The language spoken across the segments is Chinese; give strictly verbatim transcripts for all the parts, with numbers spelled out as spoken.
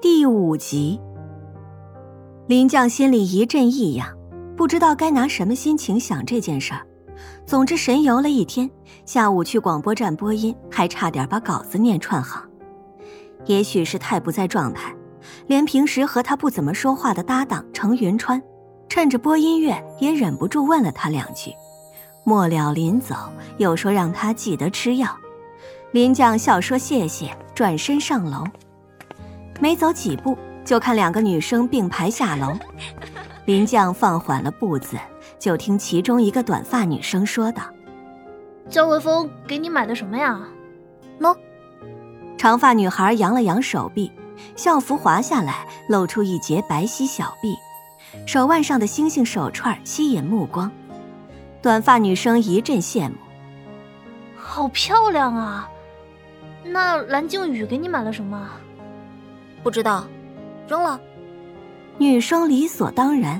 第五集。林将心里一阵异样，不知道该拿什么心情想这件事儿。总之神游了一天，下午去广播站播音，还差点把稿子念串行。也许是太不在状态，连平时和他不怎么说话的搭档程云川，趁着播音乐也忍不住问了他两句。末了临走，又说让他记得吃药。林将笑说谢谢，转身上楼。没走几步，就看两个女生并排下楼。林将放缓了步子，就听其中一个短发女生说道： 江微风给你买的什么呀？喏。 长发女孩扬了扬手臂，校服滑下来，露出一截白皙小臂，手腕上的星星手串吸引目光。短发女生一阵羡慕： 好漂亮啊！那蓝静宇给你买了什么？ 不知道，扔了。 女生理所当然。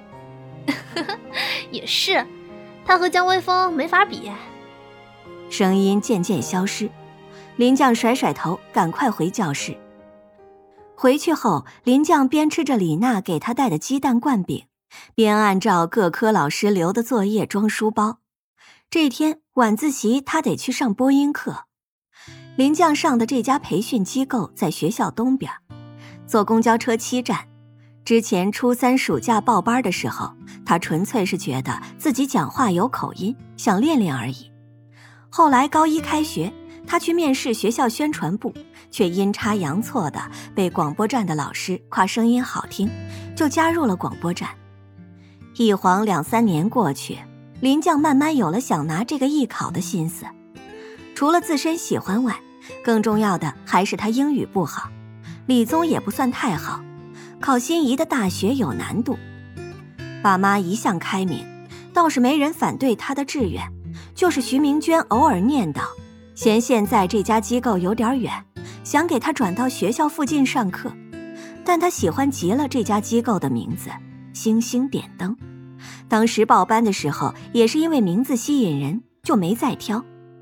也是，他和江微风没法比。 声音渐渐消失，林将甩甩头，赶快回教室。回去后，林将边吃着李娜给他带的鸡蛋灌饼，边按照各科老师留的作业装书包。这天晚自习他得去上播音课。林将上的这家培训机构在学校东边，坐公交车七站。之前初三暑假报班的时候，他纯粹是觉得自己讲话有口音，想练练而已。后来高一开学，他去面试学校宣传部，却阴差阳错的被广播站的老师夸声音好听，就加入了广播站。一晃两三年过去，林将慢慢有了想拿这个艺考的心思。除了自身喜欢外，更重要的还是他英语不好，理综也不算太好，考心仪的大学有难度。爸妈一向开明，倒是没人反对他的志愿，就是徐明娟偶尔念叨，嫌现在这家机构有点远，想给他转到学校附近上课。但他喜欢极了这家机构的名字星星点灯，当时报班的时候也是因为名字吸引人，就没再挑。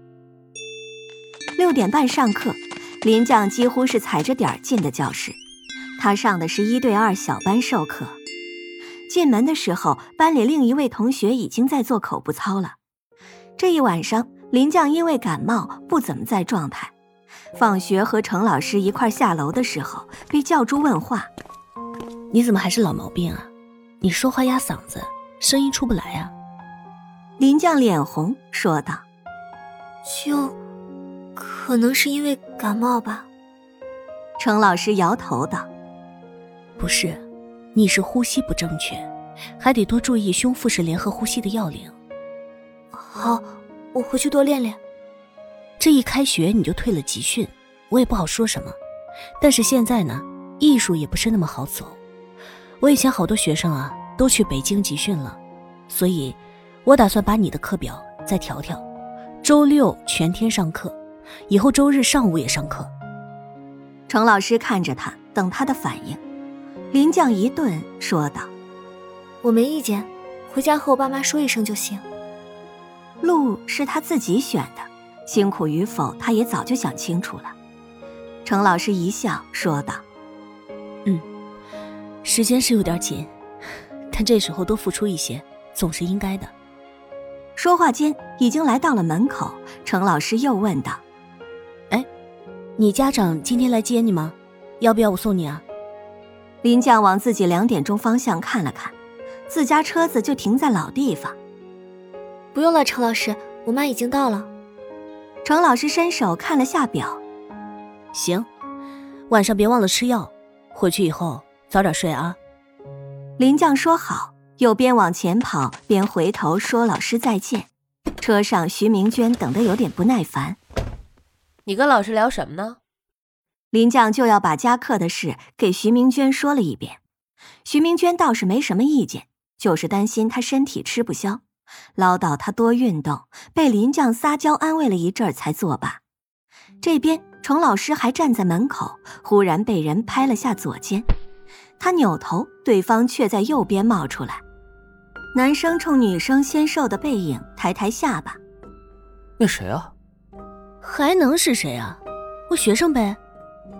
六点半上课，林将几乎是踩着点进的教室。他上的是一对二小班授课。进门的时候，班里另一位同学已经在做口部操了。这一晚上，林将因为感冒不怎么在状态。放学和程老师一块下楼的时候，被叫住问话： 你怎么还是老毛病啊？你说话压嗓子，声音出不来啊。 林将脸红说道： 就可能是因为感冒吧。 程老师摇头道： 不是，你是呼吸不正确，还得多注意胸腹式联合呼吸的要领。 好，我回去多练练。 这一开学你就退了集训，我也不好说什么。但是现在呢，艺术也不是那么好走。我以前好多学生啊，都去北京集训了，所以我打算把你的课表再调调，周六全天上课，以后周日上午也上课。 程老师看着他，等他的反应。林将一顿说道： 我没意见，回家和我爸妈说一声就行。 路是他自己选的，辛苦与否他也早就想清楚了。程老师一笑说道： 嗯，时间是有点紧，但这时候多付出一些总是应该的。 说话间已经来到了门口，程老师又问道： 哎，你家长今天来接你吗？要不要我送你啊？ 林将往自己两点钟方向看了看，自家车子就停在老地方。 不用了，程老师，我妈已经到了。 程老师伸手看了下表。 行，晚上别忘了吃药，回去以后早点睡啊。 林将说好，又边往前跑边回头说老师再见。车上徐明娟等得有点不耐烦。 你跟老师聊什么呢？ 林将就要把加课的事给徐明娟说了一遍。徐明娟倒是没什么意见，就是担心她身体吃不消，唠叨她多运动，被林将撒娇安慰了一阵才作罢。这边程老师还站在门口，忽然被人拍了下左肩。他扭头，对方却在右边冒出来。男生冲女生纤瘦的背影抬抬下巴： 那谁啊？ 还能是谁啊？我学生呗。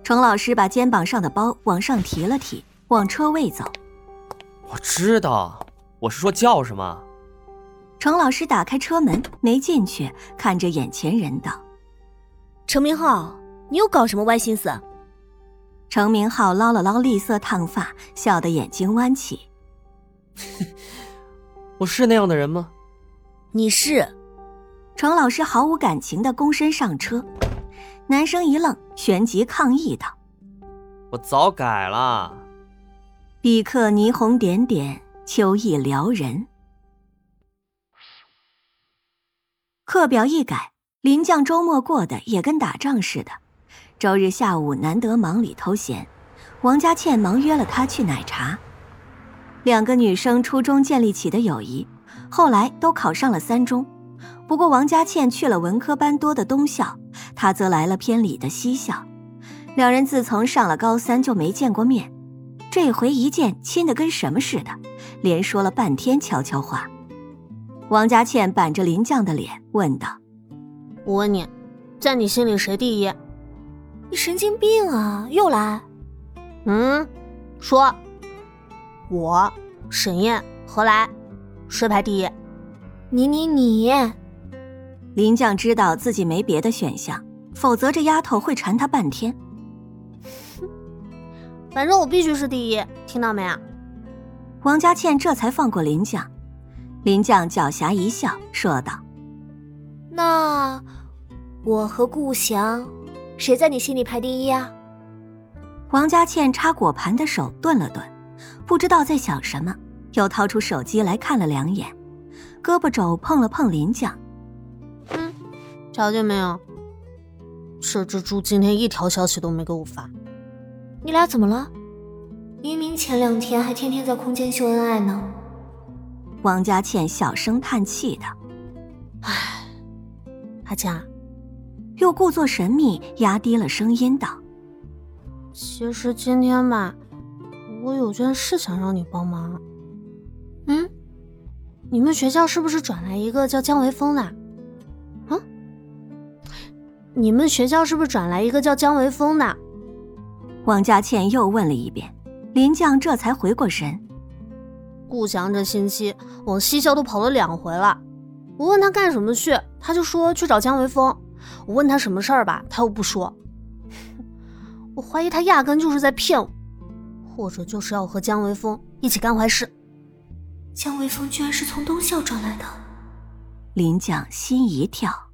程老师把肩膀上的包往上提了提，往车位走。 我知道，我是说叫什么。 程老师打开车门，没进去，看着眼前人道： 程明浩，你又搞什么歪心思？ 程明浩捞了捞栗色烫发，笑得眼睛弯起。 我是那样的人吗？ 你是。 程老师毫无感情地躬身上车，男生一愣，旋即抗议道： 我早改了。 笔刻霓虹点点，秋意撩人。课表一改，林将周末过得也跟打仗似的。周日下午难得忙里偷闲，王佳倩忙约了他去奶茶。两个女生初中建立起的友谊，后来都考上了三中。不过王佳倩去了文科班多的东校，她则来了偏理的西校。两人自从上了高三就没见过面，这回一见亲得跟什么似的，连说了半天悄悄话。王佳倩板着林将的脸问道： 我问你，在你心里谁第一？ 你神经病啊，又来。 嗯，说。我沈燕何来，谁排第一？ 你你你。 林将知道自己没别的选项，否则这丫头会缠他半天。 反正我必须是第一，听到没啊？ 王佳倩这才放过林将。林将狡黠一笑，说道： 那我和顾翔谁在你心里排第一啊？ 王佳倩插果盘的手顿了顿，不知道在想什么，又掏出手机来看了两眼，胳膊肘碰了碰林将。 嗯，瞧见没有？这只猪今天一条消息都没给我发。 你俩怎么了？明明前两天还天天在空间秀恩爱呢。 王佳倩小声叹气的： 唉，阿佳。 又故作神秘，压低了声音道： 其实今天吧，我有件事想让你帮忙。嗯，你们学校是不是转来一个叫姜维峰的？啊？你们学校是不是转来一个叫姜维峰的？ 王佳倩又问了一遍，林将这才回过神。 顾翔这星期往西校都跑了两回了，我问他干什么去，他就说去找姜维峰。我问他什么事儿吧，他又不说。我怀疑他压根就是在骗我，或者就是要和姜维峰一起干坏事。 姜维峰居然是从东校转来的。 林将心一跳。